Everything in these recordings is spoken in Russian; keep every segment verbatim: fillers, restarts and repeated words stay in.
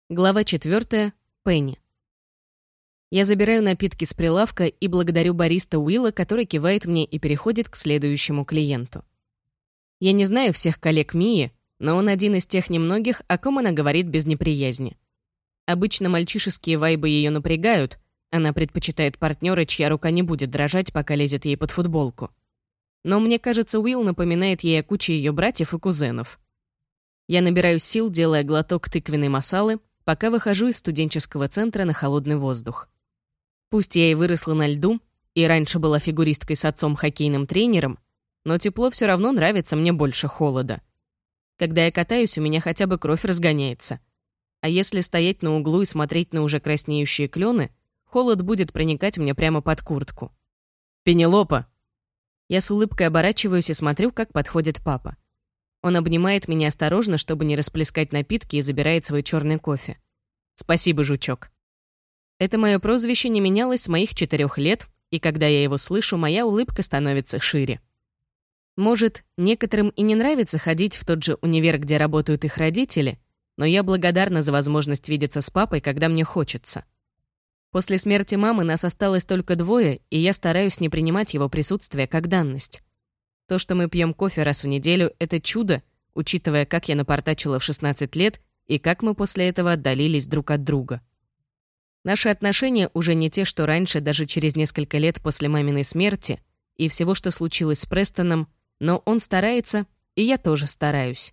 Глава четвертая. Пенни. Я забираю напитки с прилавка и благодарю бариста Уилла, который кивает мне и переходит к следующему клиенту. Я не знаю всех коллег Мии, но он один из тех немногих, о ком она говорит без неприязни. Обычно мальчишеские вайбы ее напрягают, она предпочитает партнера, чья рука не будет дрожать, пока лезет ей под футболку. Но мне кажется, Уилл напоминает ей о куче ее братьев и кузенов. Я набираю сил, делая глоток тыквенной масалы, пока выхожу из студенческого центра на холодный воздух. Пусть я и выросла на льду, и раньше была фигуристкой с отцом хоккейным тренером, но тепло все равно нравится мне больше холода. Когда я катаюсь, у меня хотя бы кровь разгоняется. А если стоять на углу и смотреть на уже краснеющие клены, холод будет проникать мне прямо под куртку. «Пенелопа!» Я с улыбкой оборачиваюсь и смотрю, как подходит папа. Он обнимает меня осторожно, чтобы не расплескать напитки, и забирает свой черный кофе. «Спасибо, жучок». Это мое прозвище не менялось с моих четырех лет, и когда я его слышу, моя улыбка становится шире. Может, некоторым и не нравится ходить в тот же универ, где работают их родители, но я благодарна за возможность видеться с папой, когда мне хочется. После смерти мамы нас осталось только двое, и я стараюсь не принимать его присутствие как данность. То, что мы пьем кофе раз в неделю, — это чудо, учитывая, как я напортачила в шестнадцать лет и как мы после этого отдалились друг от друга. Наши отношения уже не те, что раньше, даже через несколько лет после маминой смерти и всего, что случилось с Престоном, но он старается, и я тоже стараюсь.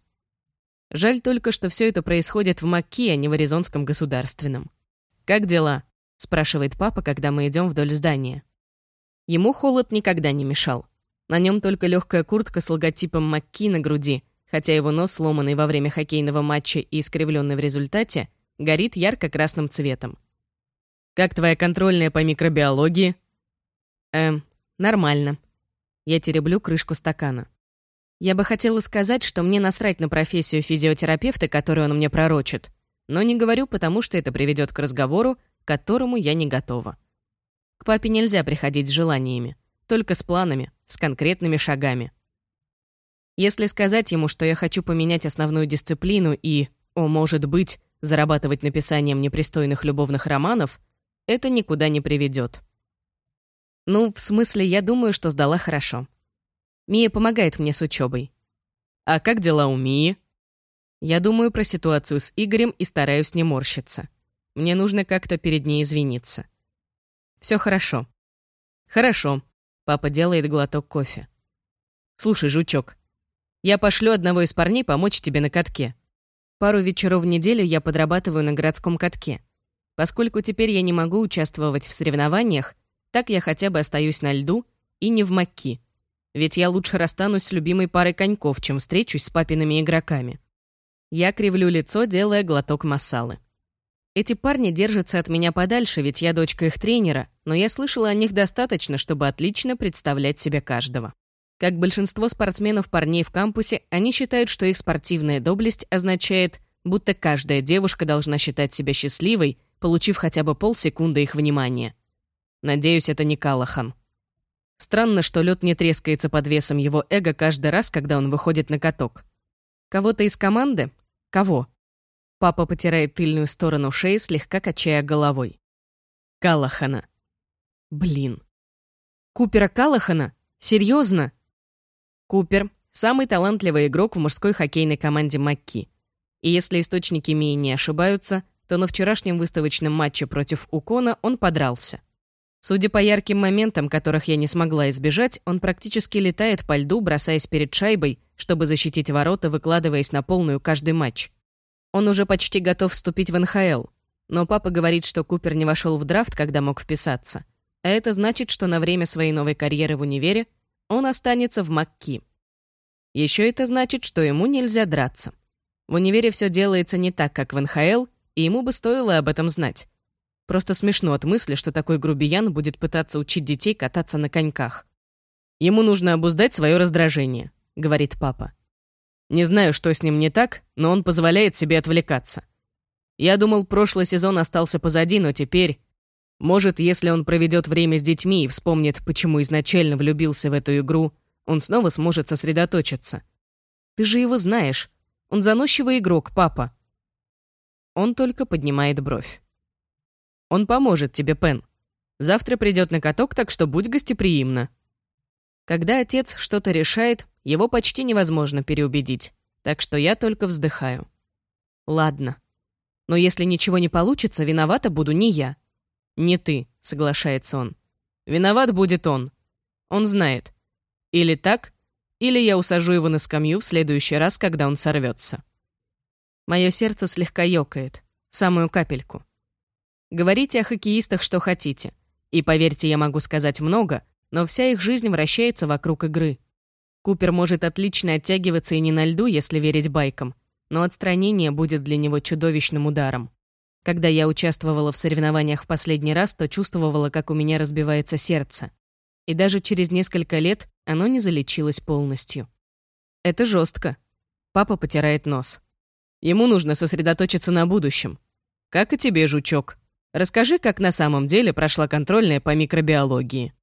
Жаль только, что все это происходит в МакКи, а не в Аризонском государственном. «Как дела?» — спрашивает папа, когда мы идем вдоль здания. Ему холод никогда не мешал. На нем только легкая куртка с логотипом МакКи на груди, хотя его нос, сломанный во время хоккейного матча и искривленный в результате, горит ярко-красным цветом. «Как твоя контрольная по микробиологии?» «Эм, нормально». Я тереблю крышку стакана. Я бы хотела сказать, что мне насрать на профессию физиотерапевта, которую он мне пророчит, но не говорю, потому что это приведет к разговору, к которому я не готова. К папе нельзя приходить с желаниями, только с планами, с конкретными шагами. Если сказать ему, что я хочу поменять основную дисциплину и, о, может быть, зарабатывать написанием непристойных любовных романов, это никуда не приведет. Ну, в смысле, я думаю, что сдала хорошо. Мия помогает мне с учебой. А как дела у Мии? Я думаю про ситуацию с Игорем и стараюсь не морщиться. Мне нужно как-то перед ней извиниться. Все хорошо. Хорошо. Папа делает глоток кофе. «Слушай, жучок, я пошлю одного из парней помочь тебе на катке. Пару вечеров в неделю я подрабатываю на городском катке. Поскольку теперь я не могу участвовать в соревнованиях, так я хотя бы остаюсь на льду и не в МакКи. Ведь я лучше расстанусь с любимой парой коньков, чем встречусь с папиными игроками». Я кривлю лицо, делая глоток масалы. Эти парни держатся от меня подальше, ведь я дочка их тренера, но я слышала о них достаточно, чтобы отлично представлять себе каждого. Как большинство спортсменов-парней в кампусе, они считают, что их спортивная доблесть означает, будто каждая девушка должна считать себя счастливой, получив хотя бы полсекунды их внимания. Надеюсь, это не Калахан. Странно, что лед не трескается под весом его эго каждый раз, когда он выходит на каток. Кого-то из команды? Кого? Папа потирает тыльную сторону шеи, слегка качая головой. Калахана. Блин. Купера Калахана? Серьезно? Купер — самый талантливый игрок в мужской хоккейной команде МакКи. И если источники Мии не ошибаются, то на вчерашнем выставочном матче против Укона он подрался. Судя по ярким моментам, которых я не смогла избежать, он практически летает по льду, бросаясь перед шайбой, чтобы защитить ворота, выкладываясь на полную каждый матч. Он уже почти готов вступить в эн ха эл, но папа говорит, что Купер не вошел в драфт, когда мог вписаться. А это значит, что на время своей новой карьеры в универе он останется в МакКи. Еще это значит, что ему нельзя драться. В универе все делается не так, как в эн ха эл, и ему бы стоило об этом знать. Просто смешно от мысли, что такой грубиян будет пытаться учить детей кататься на коньках. «Ему нужно обуздать свое раздражение», — говорит папа. «Не знаю, что с ним не так, но он позволяет себе отвлекаться. Я думал, прошлый сезон остался позади, но теперь... Может, если он проведет время с детьми и вспомнит, почему изначально влюбился в эту игру, он снова сможет сосредоточиться. Ты же его знаешь. Он заносчивый игрок, папа». Он только поднимает бровь. «Он поможет тебе, Пен. Завтра придет на каток, так что будь гостеприимна». Когда отец что-то решает, его почти невозможно переубедить, так что я только вздыхаю. «Ладно. Но если ничего не получится, виновата буду не я». «Не ты», — соглашается он. «Виноват будет он. Он знает. Или так, или я усажу его на скамью в следующий раз, когда он сорвется». Мое сердце слегка ёкает. Самую капельку. Говорите о хоккеистах, что хотите. И поверьте, я могу сказать много, но вся их жизнь вращается вокруг игры. Купер может отлично оттягиваться и не на льду, если верить байкам, но отстранение будет для него чудовищным ударом. Когда я участвовала в соревнованиях в последний раз, то чувствовала, как у меня разбивается сердце. И даже через несколько лет оно не залечилось полностью. Это жестко. Папа потирает нос. Ему нужно сосредоточиться на будущем. Как и тебе, жучок. Расскажи, как на самом деле прошла контрольная по микробиологии.